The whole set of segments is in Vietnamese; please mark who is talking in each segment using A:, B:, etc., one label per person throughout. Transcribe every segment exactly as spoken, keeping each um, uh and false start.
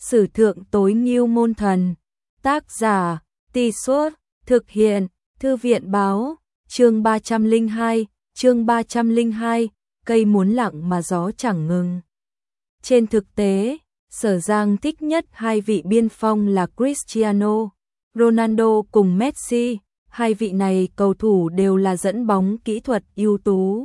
A: Sử thượng tối ngưu môn thần. Tác giả, Tì Suốt, thực hiện, Thư viện báo, chương ba trăm lẻ hai, chương ba trăm lẻ hai, cây muốn lặng mà gió chẳng ngừng. Trên thực tế, Sở Giang thích nhất hai vị biên phong là Cristiano Ronaldo cùng Messi, hai vị này cầu thủ đều là dẫn bóng kỹ thuật ưu tú.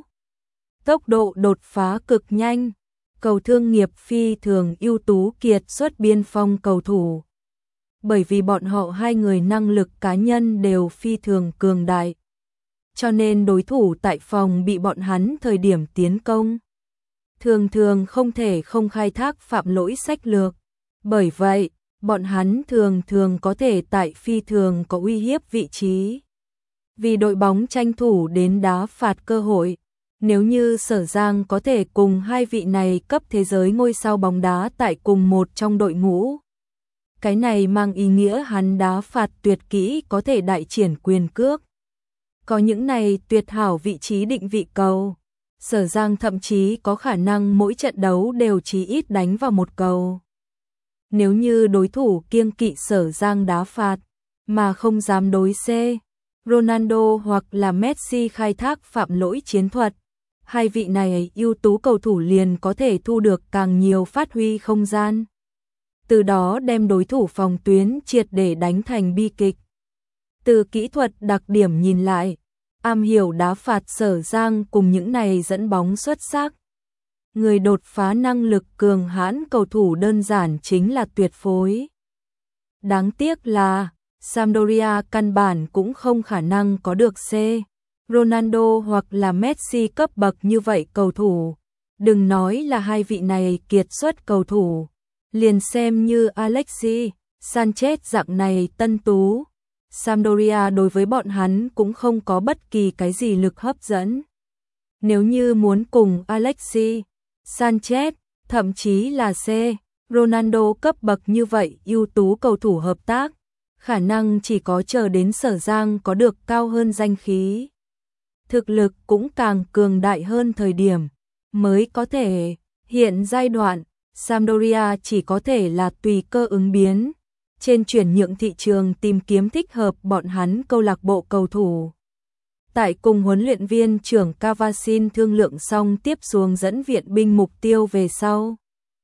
A: Tốc độ đột phá cực nhanh, cầu thương nghiệp phi thường ưu tú kiệt xuất biên phong cầu thủ. Bởi vì bọn họ hai người năng lực cá nhân đều phi thường cường đại, cho nên đối thủ tại phòng bị bọn hắn thời điểm tiến công thường thường không thể không khai thác phạm lỗi sách lược. Bởi vậy, bọn hắn thường thường có thể tại phi thường có uy hiếp vị trí. Vì đội bóng tranh thủ đến đá phạt cơ hội, nếu như Sở Giang có thể cùng hai vị này cấp thế giới ngôi sao bóng đá tại cùng một trong đội ngũ, cái này mang ý nghĩa hắn đá phạt tuyệt kỹ có thể đại triển quyền cước. Có những này tuyệt hảo vị trí định vị cầu, Sở Giang thậm chí có khả năng mỗi trận đấu đều chí ít đánh vào một cầu. Nếu như đối thủ kiêng kỵ Sở Giang đá phạt, mà không dám đối C, Ronaldo hoặc là Messi khai thác phạm lỗi chiến thuật, hai vị này ưu tú cầu thủ liền có thể thu được càng nhiều phát huy không gian. Từ đó đem đối thủ phòng tuyến triệt để đánh thành bi kịch. Từ kỹ thuật đặc điểm nhìn lại, am hiểu đá phạt Sở Giang cùng những này dẫn bóng xuất sắc. Người đột phá năng lực cường hãn cầu thủ đơn giản chính là tuyệt phối. Đáng tiếc là, Sampdoria căn bản cũng không khả năng có được C, Ronaldo hoặc là Messi cấp bậc như vậy cầu thủ. Đừng nói là hai vị này kiệt xuất cầu thủ, liền xem như Alexis Sanchez dạng này tân tú, Sampdoria đối với bọn hắn cũng không có bất kỳ cái gì lực hấp dẫn. Nếu như muốn cùng Alexis Sanchez, thậm chí là C, Ronaldo cấp bậc như vậy ưu tú cầu thủ hợp tác, khả năng chỉ có chờ đến Sở Giang có được cao hơn danh khí, thực lực cũng càng cường đại hơn thời điểm, mới có thể. Hiện giai đoạn, Sampdoria chỉ có thể là tùy cơ ứng biến, trên chuyển nhượng thị trường tìm kiếm thích hợp bọn hắn câu lạc bộ cầu thủ. Tại cùng huấn luyện viên trưởng Cavasin thương lượng xong tiếp xuống dẫn viện binh mục tiêu về sau,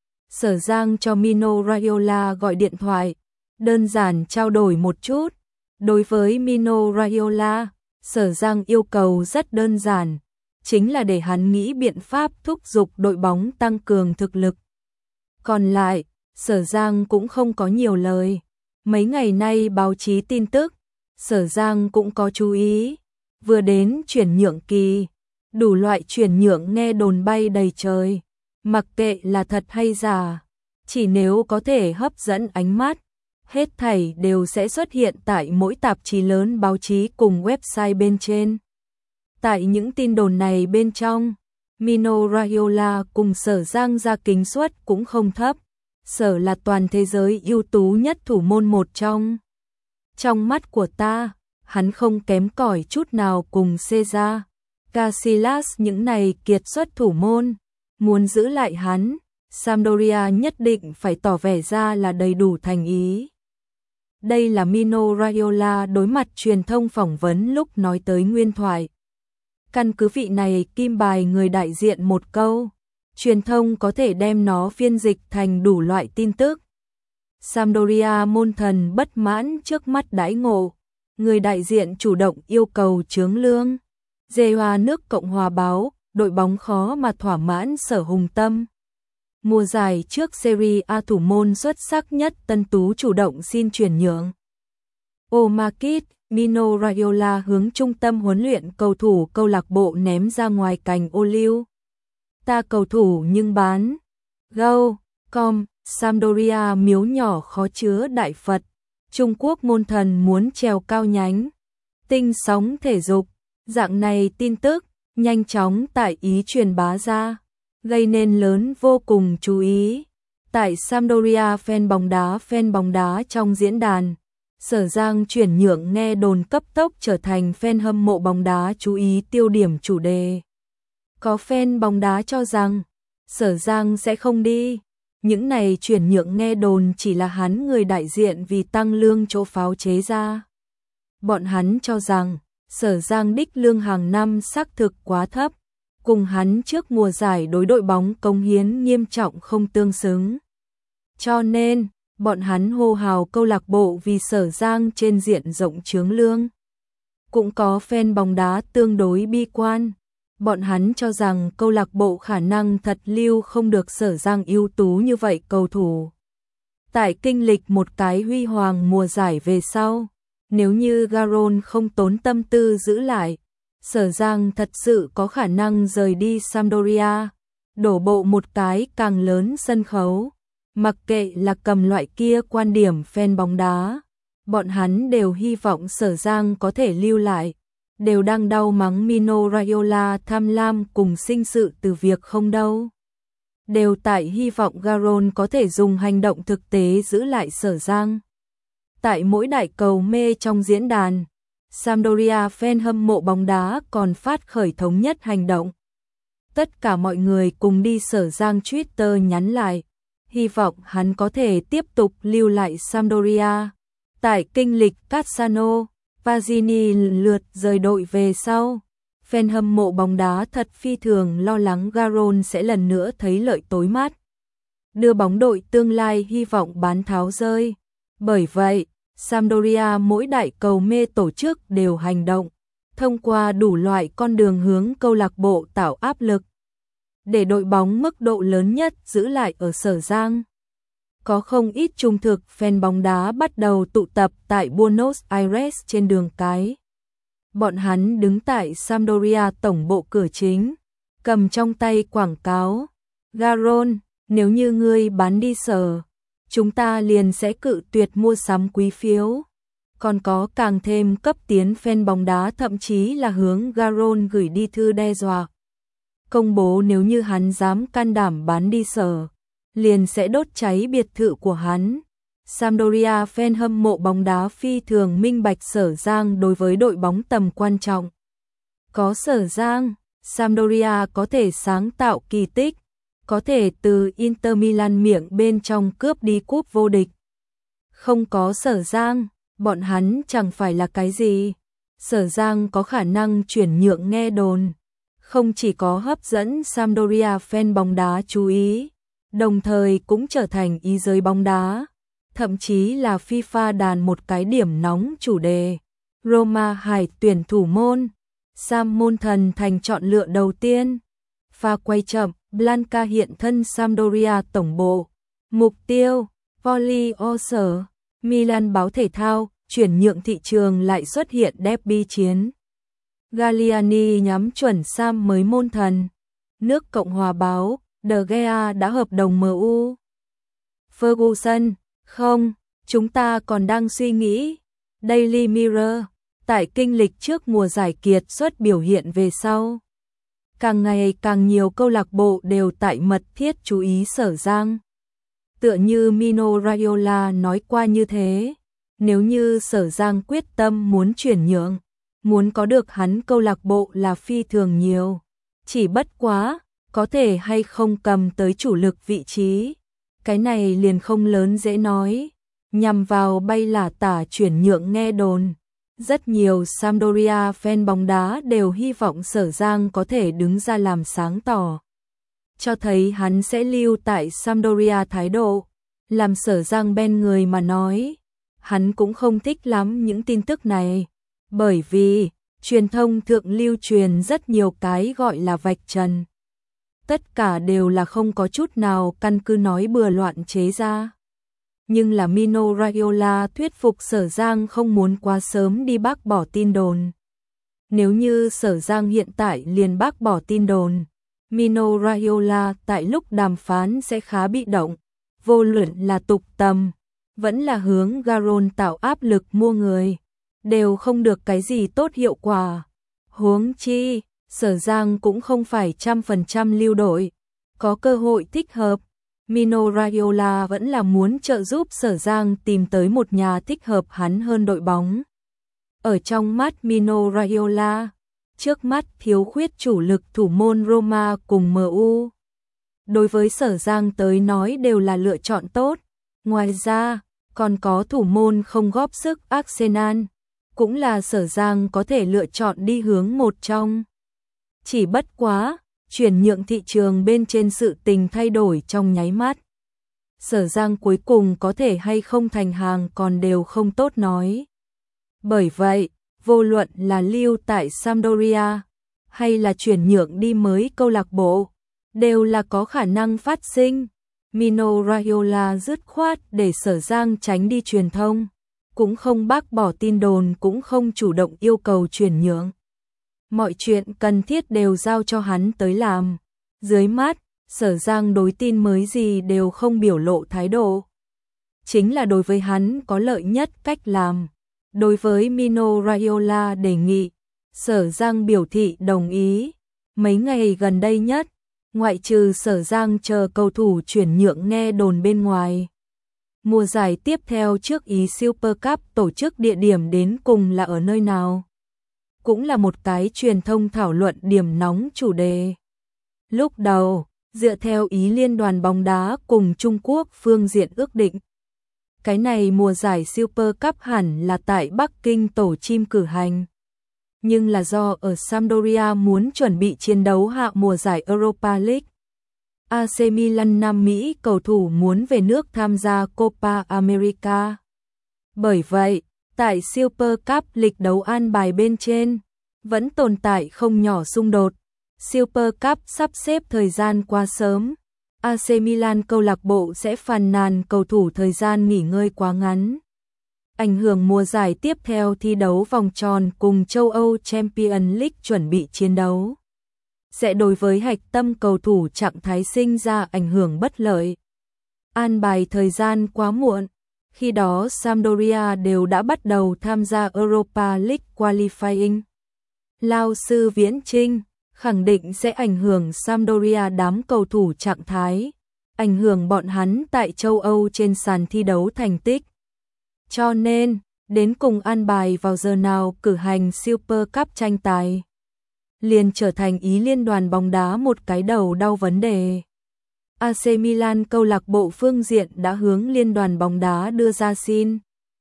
A: Sở Giang cho Mino Raiola gọi điện thoại, đơn giản trao đổi một chút. Đối với Mino Raiola, Sở Giang yêu cầu rất đơn giản, chính là để hắn nghĩ biện pháp thúc giục đội bóng tăng cường thực lực. Còn lại, Sở Giang cũng không có nhiều lời. Mấy ngày nay báo chí tin tức, Sở Giang cũng có chú ý. Vừa đến chuyển nhượng kỳ, đủ loại chuyển nhượng nghe đồn bay đầy trời. Mặc kệ là thật hay giả, chỉ nếu có thể hấp dẫn ánh mắt, hết thảy đều sẽ xuất hiện tại mỗi tạp chí lớn báo chí cùng website bên trên. Tại những tin đồn này bên trong, Mino Raiola cùng Sở Giang ra kính suất cũng không thấp. Sở là toàn thế giới ưu tú nhất thủ môn một trong. Trong mắt của ta, hắn không kém cỏi chút nào cùng Cesar Casillas những này kiệt xuất thủ môn. Muốn giữ lại hắn, Sampdoria nhất định phải tỏ vẻ ra là đầy đủ thành ý. Đây là Mino Raiola đối mặt truyền thông phỏng vấn lúc nói tới nguyên thoại. Căn cứ vị này kim bài người đại diện một câu, truyền thông có thể đem nó phiên dịch thành đủ loại tin tức. Sampdoria môn thần bất mãn trước mắt đãi ngộ, người đại diện chủ động yêu cầu chướng lương. Dê Hoa nước Cộng hòa báo, đội bóng khó mà thỏa mãn Sở Hùng Tâm. Mùa giải trước Serie A thủ môn xuất sắc nhất Tân Tú chủ động xin chuyển nhượng. Omakit, Mino Raiola hướng trung tâm huấn luyện cầu thủ câu lạc bộ ném ra ngoài cành ô liu. Ta cầu thủ nhưng bán. Go, com, Sampdoria miếu nhỏ khó chứa đại Phật. Trung Quốc môn thần muốn trèo cao nhánh. Tinh sóng thể dục. Dạng này tin tức, nhanh chóng tại Ý truyền bá ra, gây nên lớn vô cùng chú ý. Tại Sampdoria fan bóng đá fan bóng đá trong diễn đàn, Sở Giang chuyển nhượng nghe đồn cấp tốc trở thành fan hâm mộ bóng đá chú ý tiêu điểm chủ đề. Có fan bóng đá cho rằng, Sở Giang sẽ không đi. Những này chuyển nhượng nghe đồn chỉ là hắn người đại diện vì tăng lương chỗ pháo chế ra. Bọn hắn cho rằng, Sở Giang đích lương hàng năm xác thực quá thấp, cùng hắn trước mùa giải đối đội bóng cống hiến nghiêm trọng không tương xứng. Cho nên, bọn hắn hô hào câu lạc bộ vì Sở Giang trên diện rộng chướng lương. Cũng có fan bóng đá tương đối bi quan. Bọn hắn cho rằng câu lạc bộ khả năng thật lưu không được Sở Giang ưu tú như vậy cầu thủ. Tại kinh lịch một cái huy hoàng mùa giải về sau, nếu như Garon không tốn tâm tư giữ lại, Sở Giang thật sự có khả năng rời đi Sampdoria, đổ bộ một cái càng lớn sân khấu. Mặc kệ là cầm loại kia quan điểm fan bóng đá, bọn hắn đều hy vọng Sở Giang có thể lưu lại, đều đang đau mắng Mino Raiola tham lam cùng sinh sự từ việc không đâu. Đều tại hy vọng Garon có thể dùng hành động thực tế giữ lại Sở Giang. Tại mỗi đại cầu mê trong diễn đàn, Sampdoria fan hâm mộ bóng đá còn phát khởi thống nhất hành động. Tất cả mọi người cùng đi Sở Giang Twitter nhắn lại, hy vọng hắn có thể tiếp tục lưu lại Sampdoria. Tại kinh lịch Cassano, Vazini lượt rời đội về sau, fan hâm mộ bóng đá thật phi thường lo lắng Garon sẽ lần nữa thấy lợi tối mát, đưa bóng đội tương lai hy vọng bán tháo rơi. Bởi vậy, Sampdoria mỗi đại cầu mê tổ chức đều hành động, thông qua đủ loại con đường hướng câu lạc bộ tạo áp lực, để đội bóng mức độ lớn nhất giữ lại ở Sở Giang. Có không ít trung thực fan bóng đá bắt đầu tụ tập tại Buenos Aires trên đường cái. Bọn hắn đứng tại Sampdoria tổng bộ cửa chính, cầm trong tay quảng cáo. Garon, nếu như ngươi bán đi Sở, chúng ta liền sẽ cự tuyệt mua sắm quý phiếu. Còn có càng thêm cấp tiến fan bóng đá thậm chí là hướng Garon gửi đi thư đe dọa. Công bố nếu như hắn dám can đảm bán đi Sở, liền sẽ đốt cháy biệt thự của hắn. Sampdoria fan hâm mộ bóng đá phi thường minh bạch Sở Giang đối với đội bóng tầm quan trọng. Có Sở Giang, Sampdoria có thể sáng tạo kỳ tích, có thể từ Inter Milan miệng bên trong cướp đi cúp vô địch. Không có Sở Giang, bọn hắn chẳng phải là cái gì. Sở Giang có khả năng chuyển nhượng nghe đồn, không chỉ có hấp dẫn Sampdoria fan bóng đá chú ý, đồng thời cũng trở thành ý giới bóng đá, thậm chí là FIFA đàn một cái điểm nóng chủ đề. Roma hải tuyển thủ môn, Sam môn thần thành chọn lựa đầu tiên. Pha quay chậm, Blanca hiện thân Sampdoria tổng bộ. Mục tiêu, Poliorser. Milan báo thể thao, chuyển nhượng thị trường lại xuất hiện derby chiến. Galliani nhắm chuẩn Sam mới môn thần. Nước Cộng hòa báo, De Gea đã hợp đồng em u. Ferguson, không, chúng ta còn đang suy nghĩ. Daily Mirror, tại kinh lịch trước mùa giải kiệt xuất biểu hiện về sau, càng ngày càng nhiều câu lạc bộ đều tại mật thiết chú ý Sở Giang. Tựa như Mino Raiola nói qua như thế, nếu như Sở Giang quyết tâm muốn chuyển nhượng, muốn có được hắn câu lạc bộ là phi thường nhiều. Chỉ bất quá, có thể hay không cầm tới chủ lực vị trí, cái này liền không lớn dễ nói. Nhằm vào bay là tả chuyển nhượng nghe đồn, rất nhiều Sampdoria fan bóng đá đều hy vọng Sở Giang có thể đứng ra làm sáng tỏ, cho thấy hắn sẽ lưu tại Sampdoria thái độ. Làm Sở Giang bên người mà nói, hắn cũng không thích lắm những tin tức này, bởi vì truyền thông thượng lưu truyền rất nhiều cái gọi là vạch trần. Tất cả đều là không có chút nào căn cứ nói bừa loạn chế ra. Nhưng là Mino Raiola thuyết phục Sở Giang không muốn quá sớm đi bác bỏ tin đồn. Nếu như Sở Giang hiện tại liền bác bỏ tin đồn, Mino Raiola tại lúc đàm phán sẽ khá bị động, vô luận là tục tầm, vẫn là hướng Garon tạo áp lực mua người, đều không được cái gì tốt hiệu quả. Huống chi, Sở Giang cũng không phải trăm phần trăm lưu đội, có cơ hội thích hợp. Mino Raiola vẫn là muốn trợ giúp Sở Giang tìm tới một nhà thích hợp hắn hơn đội bóng. Ở trong mắt Mino Raiola, trước mắt thiếu khuyết chủ lực thủ môn Roma cùng em u. đối với Sở Giang tới nói đều là lựa chọn tốt. Ngoài ra, còn có thủ môn không góp sức Arsenal, cũng là Sở Giang có thể lựa chọn đi hướng một trong. Chỉ bất quá, chuyển nhượng thị trường bên trên sự tình thay đổi trong nháy mắt. Sở Giang cuối cùng có thể hay không thành hàng còn đều không tốt nói. Bởi vậy, vô luận là lưu tại Sampdoria hay là chuyển nhượng đi mới câu lạc bộ, đều là có khả năng phát sinh. Mino Raiola dứt khoát để Sở Giang tránh đi truyền thông, cũng không bác bỏ tin đồn, cũng không chủ động yêu cầu chuyển nhượng. Mọi chuyện cần thiết đều giao cho hắn tới làm. Dưới mắt, Sở Giang đối tin mới gì đều không biểu lộ thái độ. Chính là đối với hắn có lợi nhất cách làm. Đối với Mino Raiola đề nghị, Sở Giang biểu thị đồng ý. Mấy ngày gần đây nhất, ngoại trừ Sở Giang chờ cầu thủ chuyển nhượng nghe đồn bên ngoài. Mùa giải tiếp theo trước Ý Super Cup tổ chức địa điểm đến cùng là ở nơi nào? Cũng là một cái truyền thông thảo luận điểm nóng chủ đề. Lúc đầu, dựa theo Ý Liên đoàn bóng đá cùng Trung Quốc phương diện ước định, cái này mùa giải Super Cup hẳn là tại Bắc Kinh tổ chim cử hành. Nhưng là do ở Sampdoria muốn chuẩn bị chiến đấu hạ mùa giải Europa League. a xê Milan Nam Mỹ cầu thủ muốn về nước tham gia Copa America. Bởi vậy, tại Super Cup lịch đấu an bài bên trên, vẫn tồn tại không nhỏ xung đột. Super Cup sắp xếp thời gian quá sớm. a xê Milan câu lạc bộ sẽ phàn nàn cầu thủ thời gian nghỉ ngơi quá ngắn. Ảnh hưởng mùa giải tiếp theo thi đấu vòng tròn cùng châu Âu Champions League chuẩn bị chiến đấu. Sẽ đối với hạch tâm cầu thủ trạng thái sinh ra ảnh hưởng bất lợi. An bài thời gian quá muộn. Khi đó Sampdoria đều đã bắt đầu tham gia Europa League Qualifying. Lao sư Viễn Trinh khẳng định sẽ ảnh hưởng Sampdoria đám cầu thủ trạng thái, ảnh hưởng bọn hắn tại châu Âu trên sàn thi đấu thành tích. Cho nên, đến cùng an bài vào giờ nào cử hành Super Cup tranh tài, liền trở thành Ý Liên đoàn bóng đá một cái đầu đau vấn đề. a xê Milan câu lạc bộ phương diện đã hướng Liên đoàn bóng đá đưa ra xin.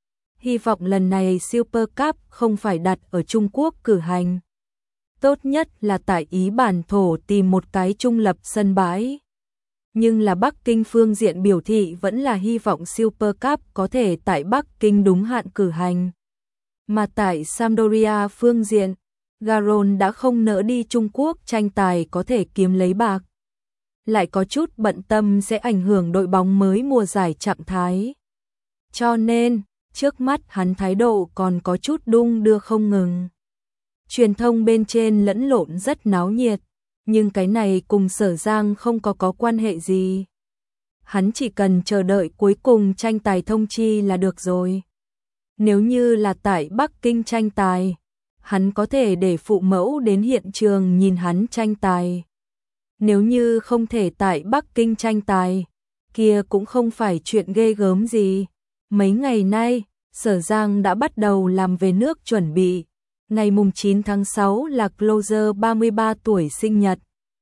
A: Hy vọng lần này Super Cup không phải đặt ở Trung Quốc cử hành. Tốt nhất là tại Ý bản thổ tìm một cái trung lập sân bãi. Nhưng là Bắc Kinh phương diện biểu thị vẫn là hy vọng Super Cup có thể tại Bắc Kinh đúng hạn cử hành. Mà tại Sampdoria phương diện, Garon đã không nỡ đi Trung Quốc tranh tài có thể kiếm lấy bạc. Lại có chút bận tâm sẽ ảnh hưởng đội bóng mới mùa giải trạng thái. Cho nên, trước mắt hắn thái độ còn có chút đung đưa không ngừng. Truyền thông bên trên lẫn lộn rất náo nhiệt, nhưng cái này cùng Sở Giang không có có quan hệ gì. Hắn chỉ cần chờ đợi cuối cùng tranh tài thông chi là được rồi. Nếu như là tại Bắc Kinh tranh tài, hắn có thể để phụ mẫu đến hiện trường nhìn hắn tranh tài. Nếu như không thể tại Bắc Kinh tranh tài, kia cũng không phải chuyện ghê gớm gì. Mấy ngày nay, Sở Giang đã bắt đầu làm về nước chuẩn bị. Ngày mùng chín tháng sáu là Closer ba mươi ba tuổi sinh nhật.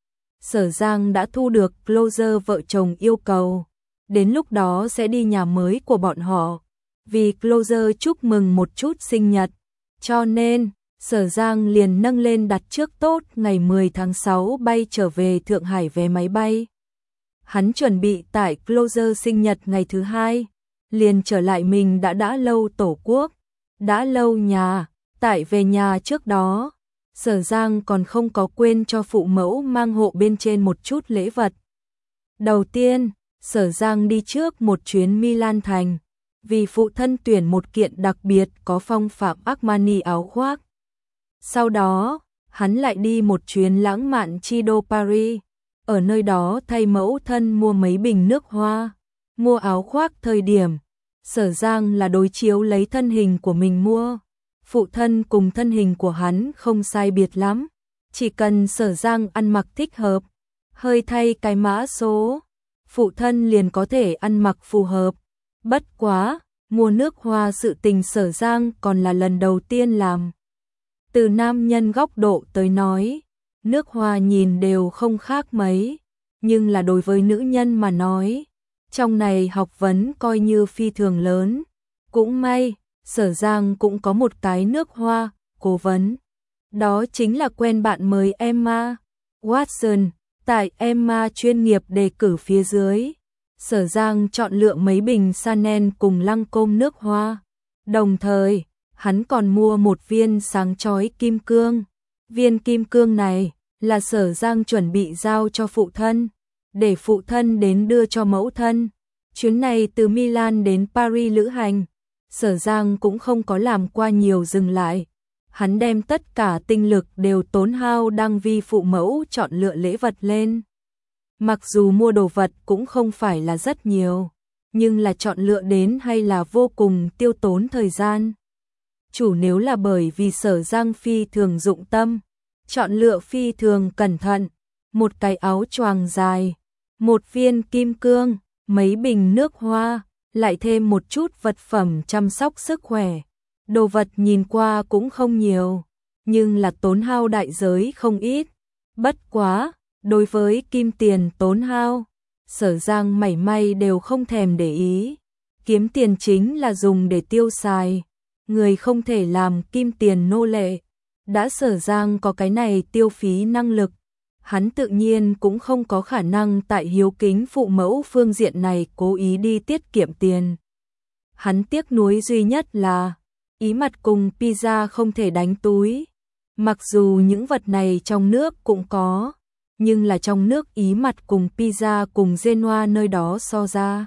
A: Sở Giang đã thu được Closer vợ chồng yêu cầu. Đến lúc đó sẽ đi nhà mới của bọn họ. Vì Closer chúc mừng một chút sinh nhật. Cho nên, Sở Giang liền nâng lên đặt trước tốt ngày mười tháng sáu bay trở về Thượng Hải vé máy bay. Hắn chuẩn bị tại Closer sinh nhật ngày thứ hai, liền trở lại mình đã đã lâu tổ quốc, đã lâu nhà. Tại về nhà trước đó, Sở Giang còn không có quên cho phụ mẫu mang hộ bên trên một chút lễ vật. Đầu tiên, Sở Giang đi trước một chuyến Milan thành, vì phụ thân tuyển một kiện đặc biệt có phong phạm Armani áo khoác. Sau đó, hắn lại đi một chuyến lãng mạn Chido Paris, ở nơi đó thay mẫu thân mua mấy bình nước hoa, mua áo khoác thời điểm. Sở Giang là đối chiếu lấy thân hình của mình mua. Phụ thân cùng thân hình của hắn không sai biệt lắm, chỉ cần Sở Giang ăn mặc thích hợp, hơi thay cái mã số, phụ thân liền có thể ăn mặc phù hợp. Bất quá, mua nước hoa sự tình Sở Giang còn là lần đầu tiên làm. Từ nam nhân góc độ tới nói, nước hoa nhìn đều không khác mấy, nhưng là đối với nữ nhân mà nói, trong này học vấn coi như phi thường lớn. Cũng may, Sở Giang cũng có một cái nước hoa, cố vấn. Đó chính là quen bạn mới Emma Watson. Tại Emma chuyên nghiệp đề cử phía dưới, Sở Giang chọn lựa mấy bình Chanel cùng Lancôme nước hoa. Đồng thời, hắn còn mua một viên sáng chói kim cương. Viên kim cương này là Sở Giang chuẩn bị giao cho phụ thân, để phụ thân đến đưa cho mẫu thân. Chuyến này từ Milan đến Paris lữ hành, Sở Giang cũng không có làm qua nhiều dừng lại. Hắn đem tất cả tinh lực đều tốn hao đang vi phụ mẫu chọn lựa lễ vật lên. Mặc dù mua đồ vật cũng không phải là rất nhiều, nhưng là chọn lựa đến hay là vô cùng tiêu tốn thời gian. Chủ nếu là bởi vì Sở Giang phi thường dụng tâm, chọn lựa phi thường cẩn thận, một cái áo choàng dài, một viên kim cương, mấy bình nước hoa, lại thêm một chút vật phẩm chăm sóc sức khỏe. Đồ vật nhìn qua cũng không nhiều, nhưng là tốn hao đại giới không ít. Bất quá, đối với kim tiền tốn hao, Sở Giang mảy may đều không thèm để ý. Kiếm tiền chính là dùng để tiêu xài, người không thể làm kim tiền nô lệ. Đã Sở Giang có cái này tiêu phí năng lực, hắn tự nhiên cũng không có khả năng tại hiếu kính phụ mẫu phương diện này cố ý đi tiết kiệm tiền. Hắn tiếc nuối duy nhất là ý mặt cùng pizza không thể đánh túi. Mặc dù những vật này trong nước cũng có, nhưng là trong nước ý mặt cùng pizza cùng Genoa nơi đó so ra.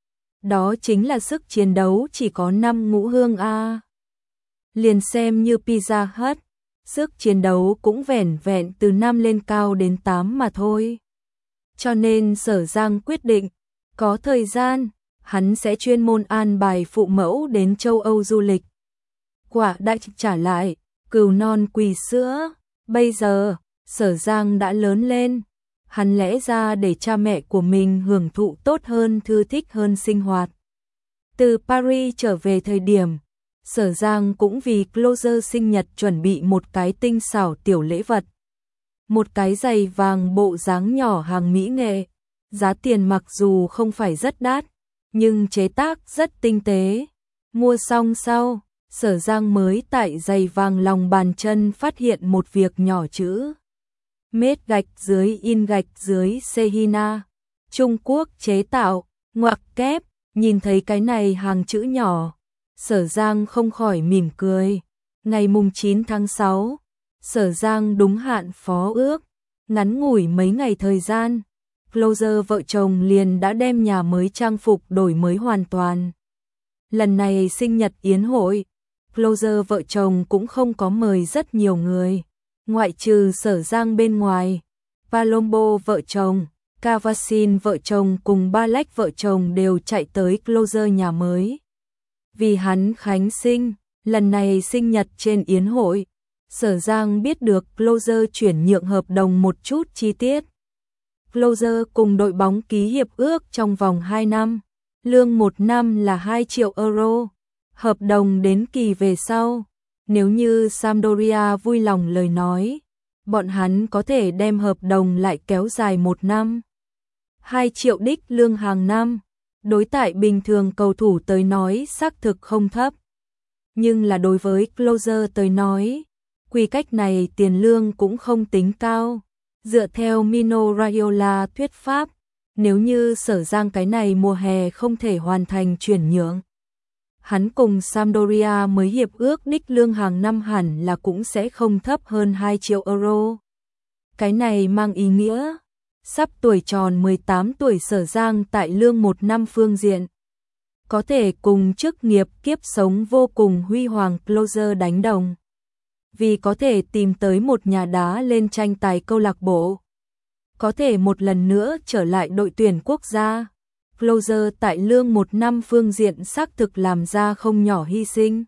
A: Đó chính là sức chiến đấu chỉ có năm ngũ hương a. Liền xem như Pizza Hut, sức chiến đấu cũng vẻn vẹn từ năm lên cao đến tám mà thôi. Cho nên Sở Giang quyết định, có thời gian, hắn sẽ chuyên môn an bài phụ mẫu đến châu Âu du lịch. Quả đã trả lại, cừu non quỳ sữa, bây giờ, Sở Giang đã lớn lên, hắn lẽ ra để cha mẹ của mình hưởng thụ tốt hơn, thư thích hơn sinh hoạt. Từ Paris trở về thời điểm, Sở Giang cũng vì Closer sinh nhật chuẩn bị một cái tinh xảo tiểu lễ vật. Một cái giày vàng bộ dáng nhỏ hàng mỹ nghệ, giá tiền mặc dù không phải rất đắt, nhưng chế tác rất tinh tế. Mua xong sau, Sở Giang mới tại giày vàng lòng bàn chân phát hiện một việc nhỏ chữ made gạch dưới in gạch dưới China, Trung Quốc chế tạo, ngoặc kép. Nhìn thấy cái này hàng chữ nhỏ, Sở Giang không khỏi mỉm cười. Ngày mùng chín tháng sáu, Sở Giang đúng hạn phó ước, ngắn ngủi mấy ngày thời gian, Closer vợ chồng liền đã đem nhà mới trang phục đổi mới hoàn toàn. Lần này sinh nhật yến hội, Closer vợ chồng cũng không có mời rất nhiều người, ngoại trừ Sở Giang bên ngoài. Palombo vợ chồng, Cavasin vợ chồng cùng Balek vợ chồng đều chạy tới Closer nhà mới. Vì hắn khánh sinh, lần này sinh nhật trên yến hội, Sở Giang biết được Closer chuyển nhượng hợp đồng một chút chi tiết. Closer cùng đội bóng ký hiệp ước trong vòng hai năm, lương một năm là hai triệu euro. Hợp đồng đến kỳ về sau, nếu như Sampdoria vui lòng lời nói, bọn hắn có thể đem hợp đồng lại kéo dài một năm. hai triệu đích lương hàng năm, đối tại bình thường cầu thủ tới nói xác thực không thấp. Nhưng là đối với Closer tới nói, quy cách này tiền lương cũng không tính cao. Dựa theo Mino Raiola thuyết pháp, nếu như Sở Giang cái này mùa hè không thể hoàn thành chuyển nhượng, hắn cùng Sampdoria mới hiệp ước đích lương hàng năm hẳn là cũng sẽ không thấp hơn hai triệu euro. Cái này mang ý nghĩa, sắp tuổi tròn mười tám tuổi Sở Giang tại lương một năm phương diện, có thể cùng chức nghiệp kiếp sống vô cùng huy hoàng Closer đánh đồng. Vì có thể tìm tới một nhà đá lên tranh tài câu lạc bộ, có thể một lần nữa trở lại đội tuyển quốc gia, Closer tại lương một năm phương diện xác thực làm ra không nhỏ hy sinh.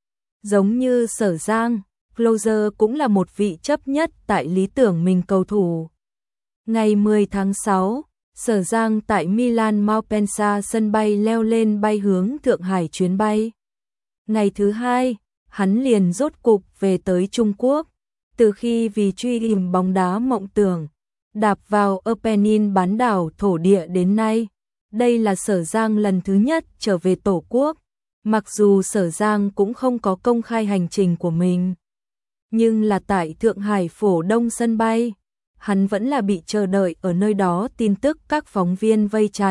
A: Giống như Sở Giang, Closer cũng là một vị chấp nhất tại lý tưởng mình cầu thủ. Ngày mười tháng sáu, Sở Giang tại Milan Malpensa sân bay leo lên bay hướng Thượng Hải chuyến bay. Ngày thứ hai, hắn liền rốt cục về tới Trung Quốc. Từ khi vì truy tìm bóng đá mộng tưởng, Đạp vào Apennin bán đảo thổ địa đến nay, đây là Sở Giang lần thứ nhất trở về Tổ quốc. Mặc dù Sở Giang cũng không có công khai hành trình của mình, nhưng là tại Thượng Hải Phổ Đông sân bay, hắn vẫn là bị chờ đợi ở nơi đó, tin tức các phóng viên vây chặt.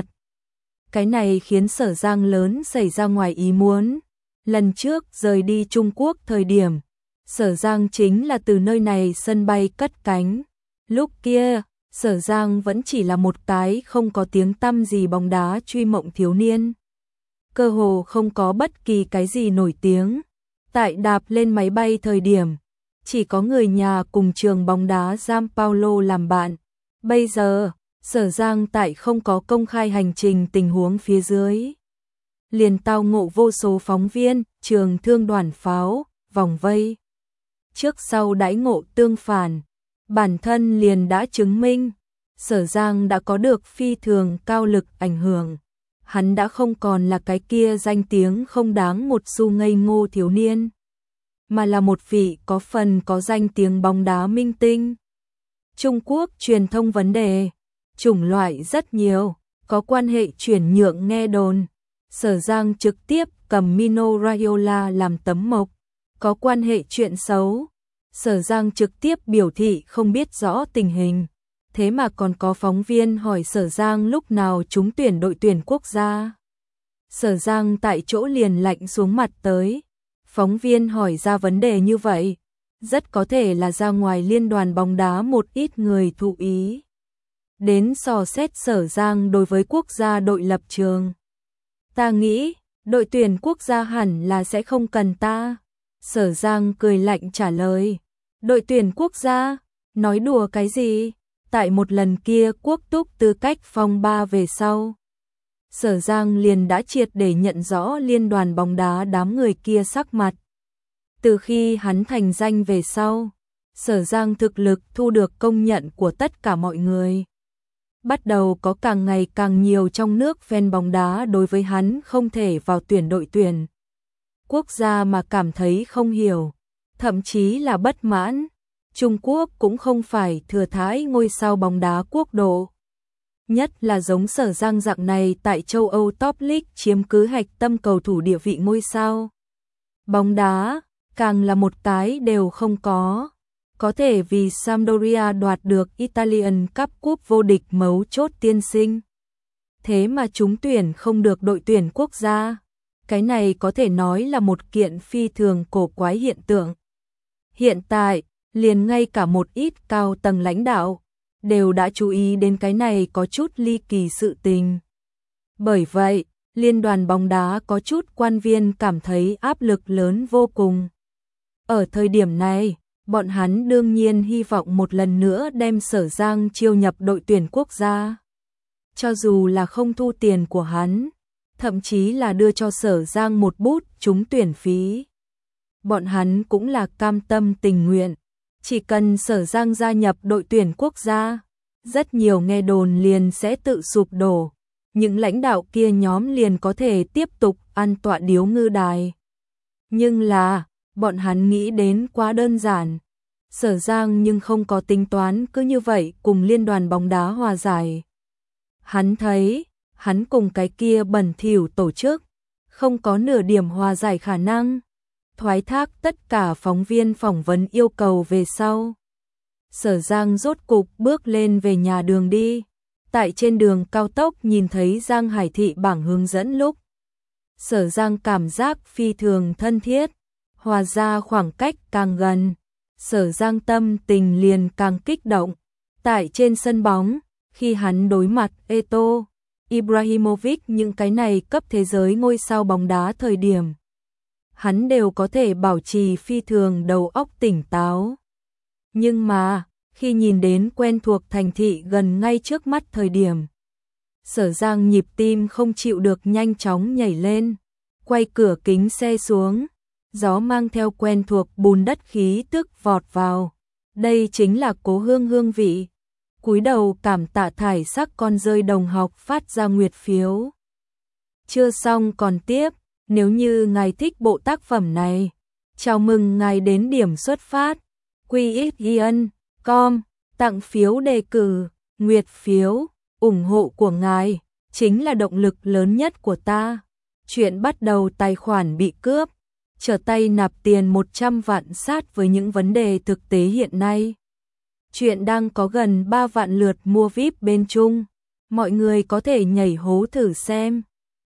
A: Cái này khiến Sở Giang lớn xảy ra ngoài ý muốn. Lần trước rời đi Trung Quốc thời điểm, Sở Giang chính là từ nơi này sân bay cất cánh. Lúc kia, Sở Giang vẫn chỉ là một cái không có tiếng tăm gì bóng đá truy mộng thiếu niên. Cơ hồ không có bất kỳ cái gì nổi tiếng. Tại đạp lên máy bay thời điểm, chỉ có người nhà cùng trường bóng đá Giam Paulo làm bạn. Bây giờ, Sở Giang tại không có công khai hành trình tình huống phía dưới, liền tao ngộ vô số phóng viên, trường thương đoàn pháo, vòng vây. Trước sau đãi ngộ tương phản, bản thân liền đã chứng minh, Sở Giang đã có được phi thường cao lực ảnh hưởng. Hắn đã không còn là cái kia danh tiếng không đáng một xu ngây ngô thiếu niên, mà là một vị có phần có danh tiếng bóng đá minh tinh. Trung Quốc truyền thông vấn đề, chủng loại rất nhiều, có quan hệ chuyển nhượng nghe đồn. Sở Giang trực tiếp cầm Mino Raiola làm tấm mộc, có quan hệ chuyện xấu. Sở Giang trực tiếp biểu thị không biết rõ tình hình. Thế mà còn có phóng viên hỏi Sở Giang lúc nào trúng tuyển đội tuyển quốc gia. Sở Giang tại chỗ liền lạnh xuống mặt tới. Phóng viên hỏi ra vấn đề như vậy, rất có thể là ra ngoài liên đoàn bóng đá một ít người thụ ý đến dò xét Sở Giang đối với quốc gia đội lập trường. Ta nghĩ, đội tuyển quốc gia hẳn là sẽ không cần ta. Sở Giang cười lạnh trả lời. Đội tuyển quốc gia? Nói đùa cái gì? Tại một lần kia quốc túc tư cách phong ba về sau, Sở Giang liền đã triệt để nhận rõ liên đoàn bóng đá đám người kia sắc mặt. Từ khi hắn thành danh về sau, Sở Giang thực lực thu được công nhận của tất cả mọi người. Bắt đầu có càng ngày càng nhiều trong nước fan bóng đá đối với hắn không thể vào tuyển đội tuyển quốc gia mà cảm thấy không hiểu, thậm chí là bất mãn. Trung Quốc cũng không phải thừa thãi ngôi sao bóng đá quốc độ. Nhất là giống Sở Giang dạng này tại châu Âu Top League chiếm cứ hạch tâm cầu thủ địa vị ngôi sao bóng đá, càng là một cái đều không có. Có thể vì Sampdoria đoạt được Italian Cup cúp vô địch mấu chốt tiên sinh. Thế mà trúng tuyển không được đội tuyển quốc gia. Cái này có thể nói là một kiện phi thường cổ quái hiện tượng. Hiện tại, liền ngay cả một ít cao tầng lãnh đạo đều đã chú ý đến cái này có chút ly kỳ sự tình. Bởi vậy, liên đoàn bóng đá có chút quan viên cảm thấy áp lực lớn vô cùng. Ở thời điểm này, bọn hắn đương nhiên hy vọng một lần nữa đem Sở Giang chiêu nhập đội tuyển quốc gia. Cho dù là không thu tiền của hắn, thậm chí là đưa cho Sở Giang một bút trúng tuyển phí, bọn hắn cũng là cam tâm tình nguyện. Chỉ cần Sở Giang gia nhập đội tuyển quốc gia, rất nhiều nghe đồn liền sẽ tự sụp đổ. Những lãnh đạo kia nhóm liền có thể tiếp tục ăn tọa điếu ngư đài. Nhưng là, bọn hắn nghĩ đến quá đơn giản. Sở Giang nhưng không có tính toán cứ như vậy cùng liên đoàn bóng đá hòa giải. Hắn thấy, hắn cùng cái kia bẩn thỉu tổ chức, không có nửa điểm hòa giải khả năng. Thoái thác tất cả phóng viên phỏng vấn yêu cầu về sau. Sở Giang rốt cục bước lên về nhà đường đi. Tại trên đường cao tốc nhìn thấy Giang Hải Thị bảng hướng dẫn lúc, Sở Giang cảm giác phi thường thân thiết, hòa ra khoảng cách càng gần, Sở Giang tâm tình liền càng kích động. Tại trên sân bóng, khi hắn đối mặt Eto, Ibrahimovic những cái này cấp thế giới ngôi sao bóng đá thời điểm, hắn đều có thể bảo trì phi thường đầu óc tỉnh táo. Nhưng mà, khi nhìn đến quen thuộc thành thị gần ngay trước mắt thời điểm, Sở Giang nhịp tim không chịu được nhanh chóng nhảy lên, quay cửa kính xe xuống, gió mang theo quen thuộc bùn đất khí tức vọt vào. Đây chính là cố hương hương vị. Cúi đầu cảm tạ thải sắc con rơi đồng học phát ra nguyệt phiếu. Chưa xong còn tiếp, nếu như ngài thích bộ tác phẩm này, chào mừng ngài đến điểm xuất phát. quy ích i en chấm com tặng phiếu đề cử. Nguyệt phiếu, ủng hộ của ngài chính là động lực lớn nhất của ta. Chuyện bắt đầu tài khoản bị cướp, trở tay nạp tiền một trăm vạn sát với những vấn đề thực tế hiện nay. Chuyện đang có gần ba vạn lượt mua vi ai pi bên Trung. Mọi người có thể nhảy hố thử xem.